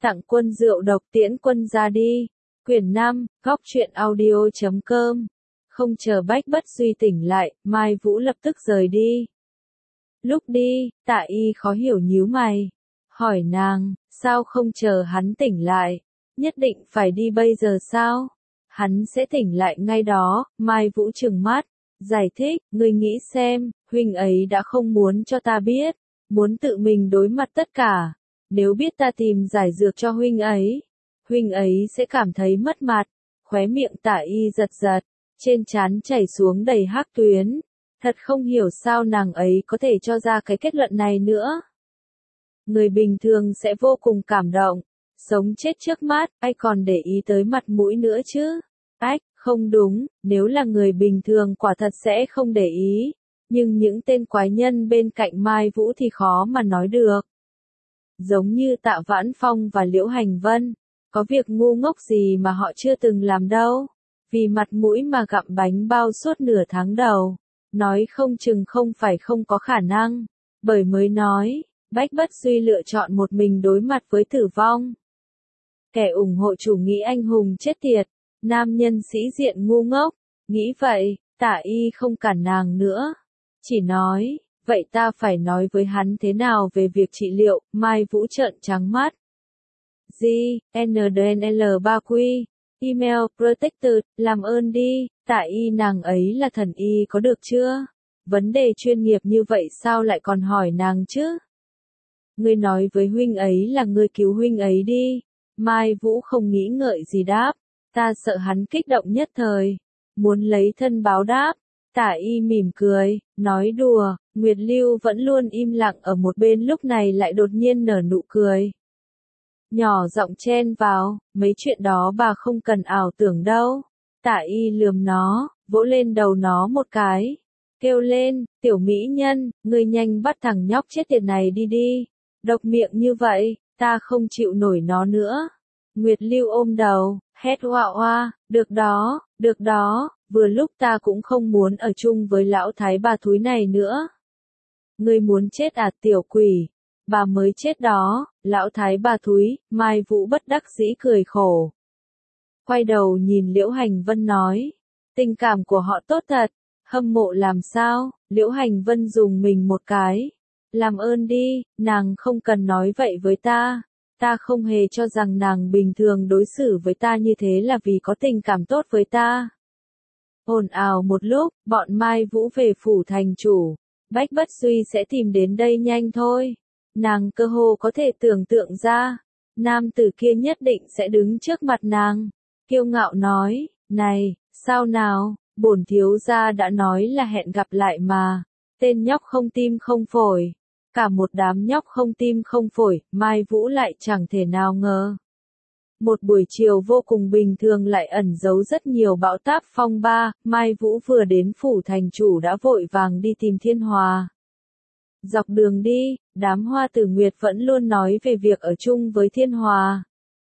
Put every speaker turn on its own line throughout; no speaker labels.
Tặng quân rượu độc tiễn quân ra đi. Quyển 5, góc truyện audio.com. Không chờ Bách Bất Duy tỉnh lại, Mai Vũ lập tức rời đi. Lúc đi, Tạ Y khó hiểu nhíu mày. Hỏi nàng, sao không chờ hắn tỉnh lại? Nhất định phải đi bây giờ sao? Hắn sẽ tỉnh lại ngay đó. Mai Vũ trừng mắt, giải thích, ngươi nghĩ xem, huynh ấy đã không muốn cho ta biết, muốn tự mình đối mặt tất cả. Nếu biết ta tìm giải dược cho huynh ấy sẽ cảm thấy mất mặt. Khóe miệng Tạ Y giật giật, trên trán chảy xuống đầy hắc tuyến. Thật không hiểu sao nàng ấy có thể cho ra cái kết luận này nữa. Người bình thường sẽ vô cùng cảm động, sống chết trước mắt, ai còn để ý tới mặt mũi nữa chứ? Ách, không đúng, nếu là người bình thường quả thật sẽ không để ý, nhưng những tên quái nhân bên cạnh Mai Vũ thì khó mà nói được. Giống như Tạ Vãn Phong và Liễu Hành Vân, có việc ngu ngốc gì mà họ chưa từng làm đâu, vì mặt mũi mà gặm bánh bao suốt nửa tháng đầu, nói không chừng không phải không có khả năng, bởi mới nói, Bách Bất Duy lựa chọn một mình đối mặt với tử vong. Kẻ ủng hộ chủ nghĩa anh hùng chết tiệt, nam nhân sĩ diện ngu ngốc, nghĩ vậy, Tạ Y không cản nàng nữa, chỉ nói, vậy ta phải nói với hắn thế nào về việc trị liệu? Mai Vũ trợn trắng mắt. NDNL3Q, email, protected, làm ơn đi, Tạ Y nàng ấy là thần y có được chưa? Vấn đề chuyên nghiệp như vậy sao lại còn hỏi nàng chứ? Ngươi nói với huynh ấy là ngươi cứu huynh ấy đi. Mai Vũ không nghĩ ngợi gì đáp, ta sợ hắn kích động nhất thời, muốn lấy thân báo đáp. Tạ Y mỉm cười, nói đùa. Nguyệt Lưu vẫn luôn im lặng ở một bên lúc này lại đột nhiên nở nụ cười. Nhỏ giọng chen vào, mấy chuyện đó bà không cần ảo tưởng đâu. Tạ Y lườm nó, vỗ lên đầu nó một cái, kêu lên, tiểu mỹ nhân, ngươi nhanh bắt thằng nhóc chết tiệt này đi đi. Độc miệng như vậy, ta không chịu nổi nó nữa. Nguyệt Lưu ôm đầu, hét oa oa, được đó, vừa lúc ta cũng không muốn ở chung với lão thái bà thúi này nữa. Ngươi muốn chết à tiểu quỷ, bà mới chết đó, lão thái bà thúi. Mai Vũ bất đắc dĩ cười khổ. Quay đầu nhìn Liễu Hành Vân nói, tình cảm của họ tốt thật, hâm mộ làm sao? Liễu Hành Vân dùng mình một cái. Làm ơn đi, nàng không cần nói vậy với ta không hề cho rằng nàng bình thường đối xử với ta như thế là vì có tình cảm tốt với ta. Ồn ào một lúc, bọn Mai Vũ về phủ thành chủ, Bách Bất Duy sẽ tìm đến đây nhanh thôi. Nàng cơ hồ có thể tưởng tượng ra, nam tử kia nhất định sẽ đứng trước mặt nàng, kiêu ngạo nói, này, sao nào, bổn thiếu gia đã nói là hẹn gặp lại mà, tên nhóc không tim không phổi. Cả một đám nhóc không tim không phổi, Mai Vũ lại chẳng thể nào ngờ. Một buổi chiều vô cùng bình thường lại ẩn giấu rất nhiều bão táp phong ba. Mai Vũ vừa đến phủ thành chủ đã vội vàng đi tìm Thiên Hòa. Dọc đường đi, đám Hoa Tử Nguyệt vẫn luôn nói về việc ở chung với Thiên Hòa.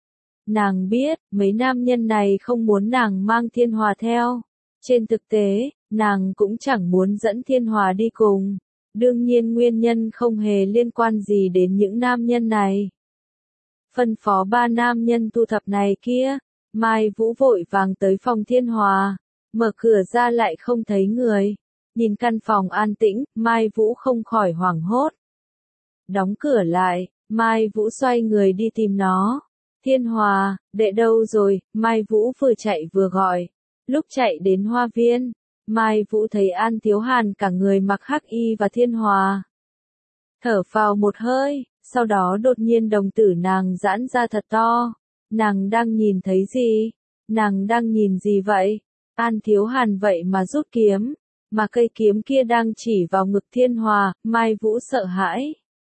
Nàng biết, mấy nam nhân này không muốn nàng mang Thiên Hòa theo. Trên thực tế, nàng cũng chẳng muốn dẫn Thiên Hòa đi cùng. Đương nhiên nguyên nhân không hề liên quan gì đến những nam nhân này. Phân phó 3 nam nhân thu thập này kia, Mai Vũ vội vàng tới phòng Thiên Hòa, mở cửa ra lại không thấy người. Nhìn căn phòng an tĩnh, Mai Vũ không khỏi hoảng hốt. Đóng cửa lại, Mai Vũ xoay người đi tìm nó. Thiên Hòa, đệ đâu rồi? Mai Vũ vừa chạy vừa gọi. Lúc chạy đến hoa viên, Mai Vũ thấy An Thiếu Hàn cả người mặc hắc y và Thiên Hòa. Thở phào một hơi, sau đó đột nhiên đồng tử nàng giãn ra thật to. Nàng đang nhìn thấy gì? Nàng đang nhìn gì vậy? An Thiếu Hàn vậy mà rút kiếm, mà cây kiếm kia đang chỉ vào ngực Thiên Hòa. Mai Vũ sợ hãi.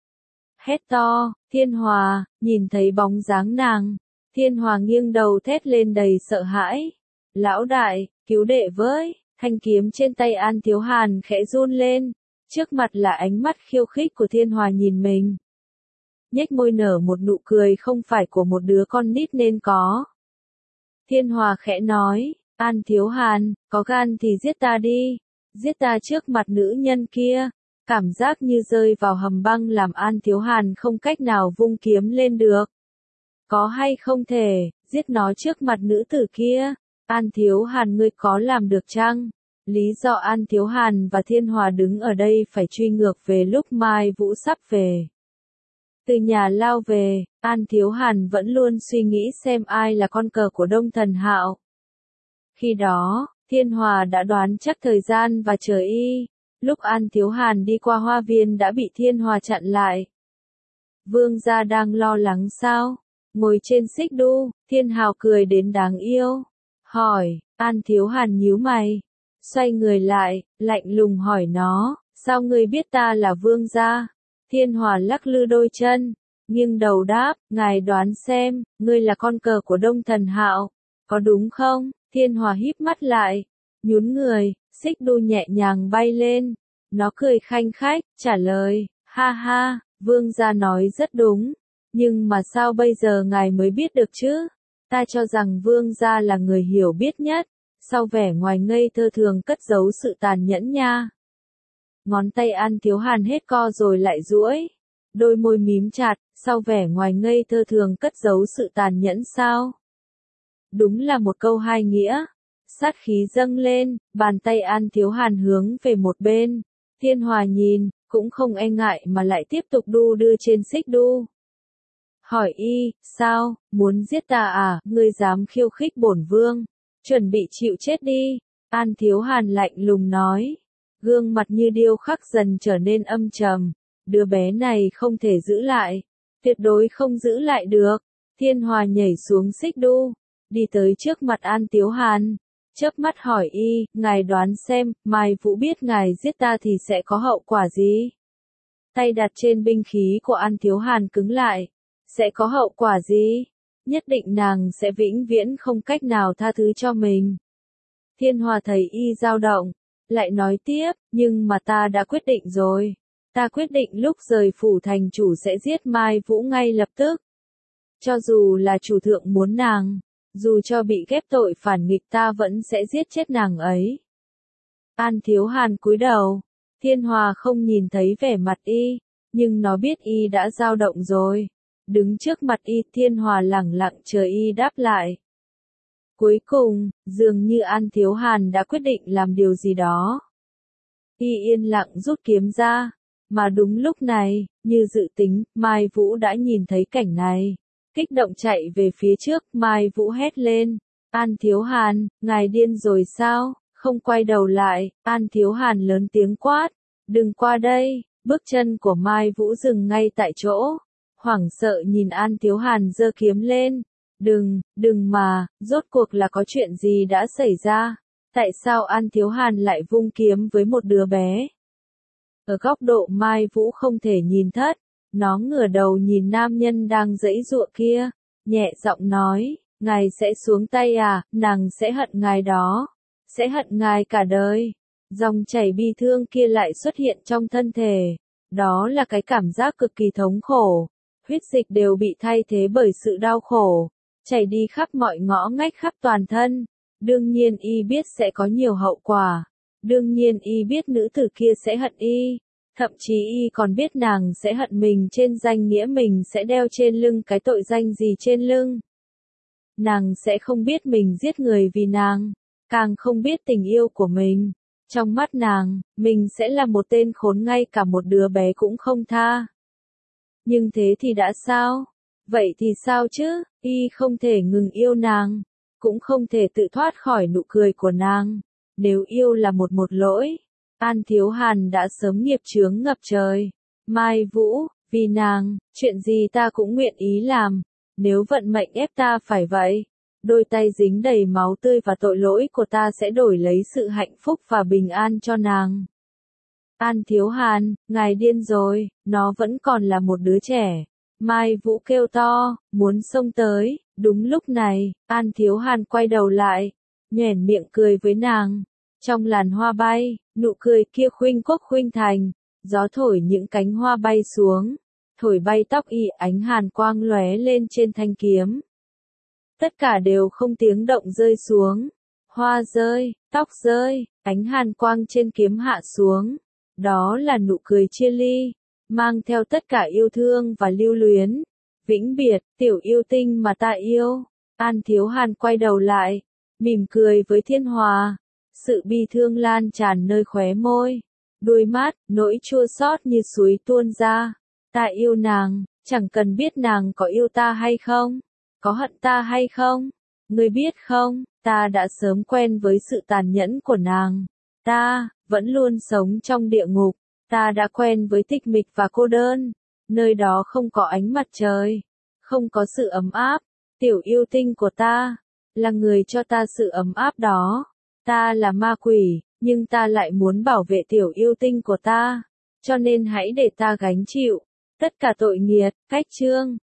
Hét to, Thiên Hòa, nhìn thấy bóng dáng nàng. Thiên Hòa nghiêng đầu thét lên đầy sợ hãi. Lão đại, cứu đệ với. Thanh kiếm trên tay An Thiếu Hàn khẽ run lên, trước mặt là ánh mắt khiêu khích của Thiên Hòa nhìn mình. Nhếch môi nở một nụ cười không phải của một đứa con nít nên có. Thiên Hòa khẽ nói, An Thiếu Hàn, có gan thì giết ta đi, giết ta trước mặt nữ nhân kia. Cảm giác như rơi vào hầm băng làm An Thiếu Hàn không cách nào vung kiếm lên được. Có hay không thể, giết nó trước mặt nữ tử kia? An Thiếu Hàn ngươi có làm được chăng? Lý do An Thiếu Hàn và Thiên Hòa đứng ở đây phải truy ngược về lúc Mai Vũ sắp về. Từ nhà lao về, An Thiếu Hàn vẫn luôn suy nghĩ xem ai là con cờ của Đông Thần Hạo. Khi đó, Thiên Hòa đã đoán chắc thời gian và chờ y. Lúc An Thiếu Hàn đi qua hoa viên đã bị Thiên Hòa chặn lại. Vương gia đang lo lắng sao? Ngồi trên xích đu, Thiên Hào cười đến đáng yêu. Hỏi, An Thiếu Hàn nhíu mày. Xoay người lại, lạnh lùng hỏi nó, sao ngươi biết ta là vương gia? Thiên Hòa lắc lư đôi chân, nghiêng đầu đáp, ngài đoán xem, ngươi là con cờ của Đông Thần Hạo, có đúng không? Thiên Hòa híp mắt lại, nhún người, xích đu nhẹ nhàng bay lên. Nó cười khanh khách, trả lời, ha ha, vương gia nói rất đúng, nhưng mà sao bây giờ ngài mới biết được chứ? Ta cho rằng vương gia là người hiểu biết nhất, sau vẻ ngoài ngây thơ thường cất giấu sự tàn nhẫn nha. Ngón tay An Thiếu Hàn hết co rồi lại duỗi, đôi môi mím chặt, sau vẻ ngoài ngây thơ thường cất giấu sự tàn nhẫn sao? Đúng là một câu hai nghĩa. Sát khí dâng lên, bàn tay An Thiếu Hàn hướng về một bên. Thiên Hòa nhìn, cũng không e ngại mà lại tiếp tục đu đưa trên xích đu. Hỏi y, sao, muốn giết ta à, ngươi dám khiêu khích bổn vương, chuẩn bị chịu chết đi. An Thiếu Hàn lạnh lùng nói, gương mặt như điêu khắc dần trở nên âm trầm, đứa bé này không thể giữ lại, tuyệt đối không giữ lại được. Thiên Hòa nhảy xuống xích đu, đi tới trước mặt An Thiếu Hàn, chớp mắt hỏi y, ngài đoán xem, Mai Vũ biết ngài giết ta thì sẽ có hậu quả gì? Tay đặt trên binh khí của An Thiếu Hàn cứng lại, sẽ có hậu quả gì? Nhất định nàng sẽ vĩnh viễn không cách nào tha thứ cho mình. Thiên Hòa thấy y dao động, lại nói tiếp, nhưng mà ta đã quyết định rồi. Ta quyết định lúc rời phủ thành chủ sẽ giết Mai Vũ ngay lập tức. Cho dù là chủ thượng muốn nàng, dù cho bị ghép tội phản nghịch ta vẫn sẽ giết chết nàng ấy. An Thiếu Hàn cúi đầu, Thiên Hòa không nhìn thấy vẻ mặt y, nhưng nó biết y đã dao động rồi. Đứng trước mặt y, Thiên Hòa lẳng lặng chờ y đáp lại. Cuối cùng, dường như An Thiếu Hàn đã quyết định làm điều gì đó. Y yên lặng rút kiếm ra, mà đúng lúc này, như dự tính, Mai Vũ đã nhìn thấy cảnh này. Kích động chạy về phía trước, Mai Vũ hét lên, An Thiếu Hàn, ngài điên rồi sao? Không quay đầu lại, An Thiếu Hàn lớn tiếng quát, đừng qua đây. Bước chân của Mai Vũ dừng ngay tại chỗ, hoảng sợ nhìn An Thiếu Hàn giơ kiếm lên. Đừng mà, rốt cuộc là có chuyện gì đã xảy ra? Tại sao An Thiếu Hàn lại vung kiếm với một đứa bé? Ở góc độ Mai Vũ không thể nhìn thất, nó ngửa đầu nhìn nam nhân đang giãy giụa kia, nhẹ giọng nói, ngài sẽ xuống tay à, nàng sẽ hận ngài đó, sẽ hận ngài cả đời. Dòng chảy bi thương kia lại xuất hiện trong thân thể, đó là cái cảm giác cực kỳ thống khổ, huyết dịch đều bị thay thế bởi sự đau khổ, chảy đi khắp mọi ngõ ngách khắp toàn thân. Đương nhiên y biết sẽ có nhiều hậu quả, đương nhiên y biết nữ tử kia sẽ hận y. Thậm chí y còn biết nàng sẽ hận mình trên danh nghĩa mình sẽ đeo trên lưng cái tội danh gì trên lưng. Nàng sẽ không biết mình giết người vì nàng, càng không biết tình yêu của mình. Trong mắt nàng, mình sẽ là một tên khốn ngay cả một đứa bé cũng không tha. Nhưng thế thì đã sao? Vậy thì sao chứ? Y không thể ngừng yêu nàng, cũng không thể tự thoát khỏi nụ cười của nàng. Nếu yêu là một lỗi, An Thiếu Hàn đã sớm nghiệp chướng ngập trời. Mai Vũ, vì nàng, chuyện gì ta cũng nguyện ý làm, nếu vận mệnh ép ta phải vậy. Đôi tay dính đầy máu tươi và tội lỗi của ta sẽ đổi lấy sự hạnh phúc và bình an cho nàng. An Thiếu Hàn, ngài điên rồi, nó vẫn còn là một đứa trẻ. Mai Vũ kêu to, muốn xông tới. Đúng lúc này, An Thiếu Hàn quay đầu lại, nhoẻn miệng cười với nàng. Trong làn hoa bay, nụ cười kia khuynh quốc khuynh thành, gió thổi những cánh hoa bay xuống, thổi bay tóc y, ánh hàn quang lóe lên trên thanh kiếm. Tất cả đều không tiếng động rơi xuống, hoa rơi, tóc rơi, ánh hàn quang trên kiếm hạ xuống. Đó là nụ cười chia ly, mang theo tất cả yêu thương và lưu luyến. Vĩnh biệt, tiểu yêu tinh mà ta yêu. An Thiếu Hàn quay đầu lại, mỉm cười với Thiên Hòa. Sự bi thương lan tràn nơi khóe môi. Đôi mắt, nỗi chua xót như suối tuôn ra. Ta yêu nàng, chẳng cần biết nàng có yêu ta hay không, có hận ta hay không. Ngươi biết không, ta đã sớm quen với sự tàn nhẫn của nàng. Ta, vẫn luôn sống trong địa ngục. Ta đã quen với tịch mịch và cô đơn. Nơi đó không có ánh mặt trời, không có sự ấm áp. Tiểu yêu tinh của ta, là người cho ta sự ấm áp đó. Ta là ma quỷ, nhưng ta lại muốn bảo vệ tiểu yêu tinh của ta. Cho nên hãy để ta gánh chịu tất cả tội nghiệt. Cách chương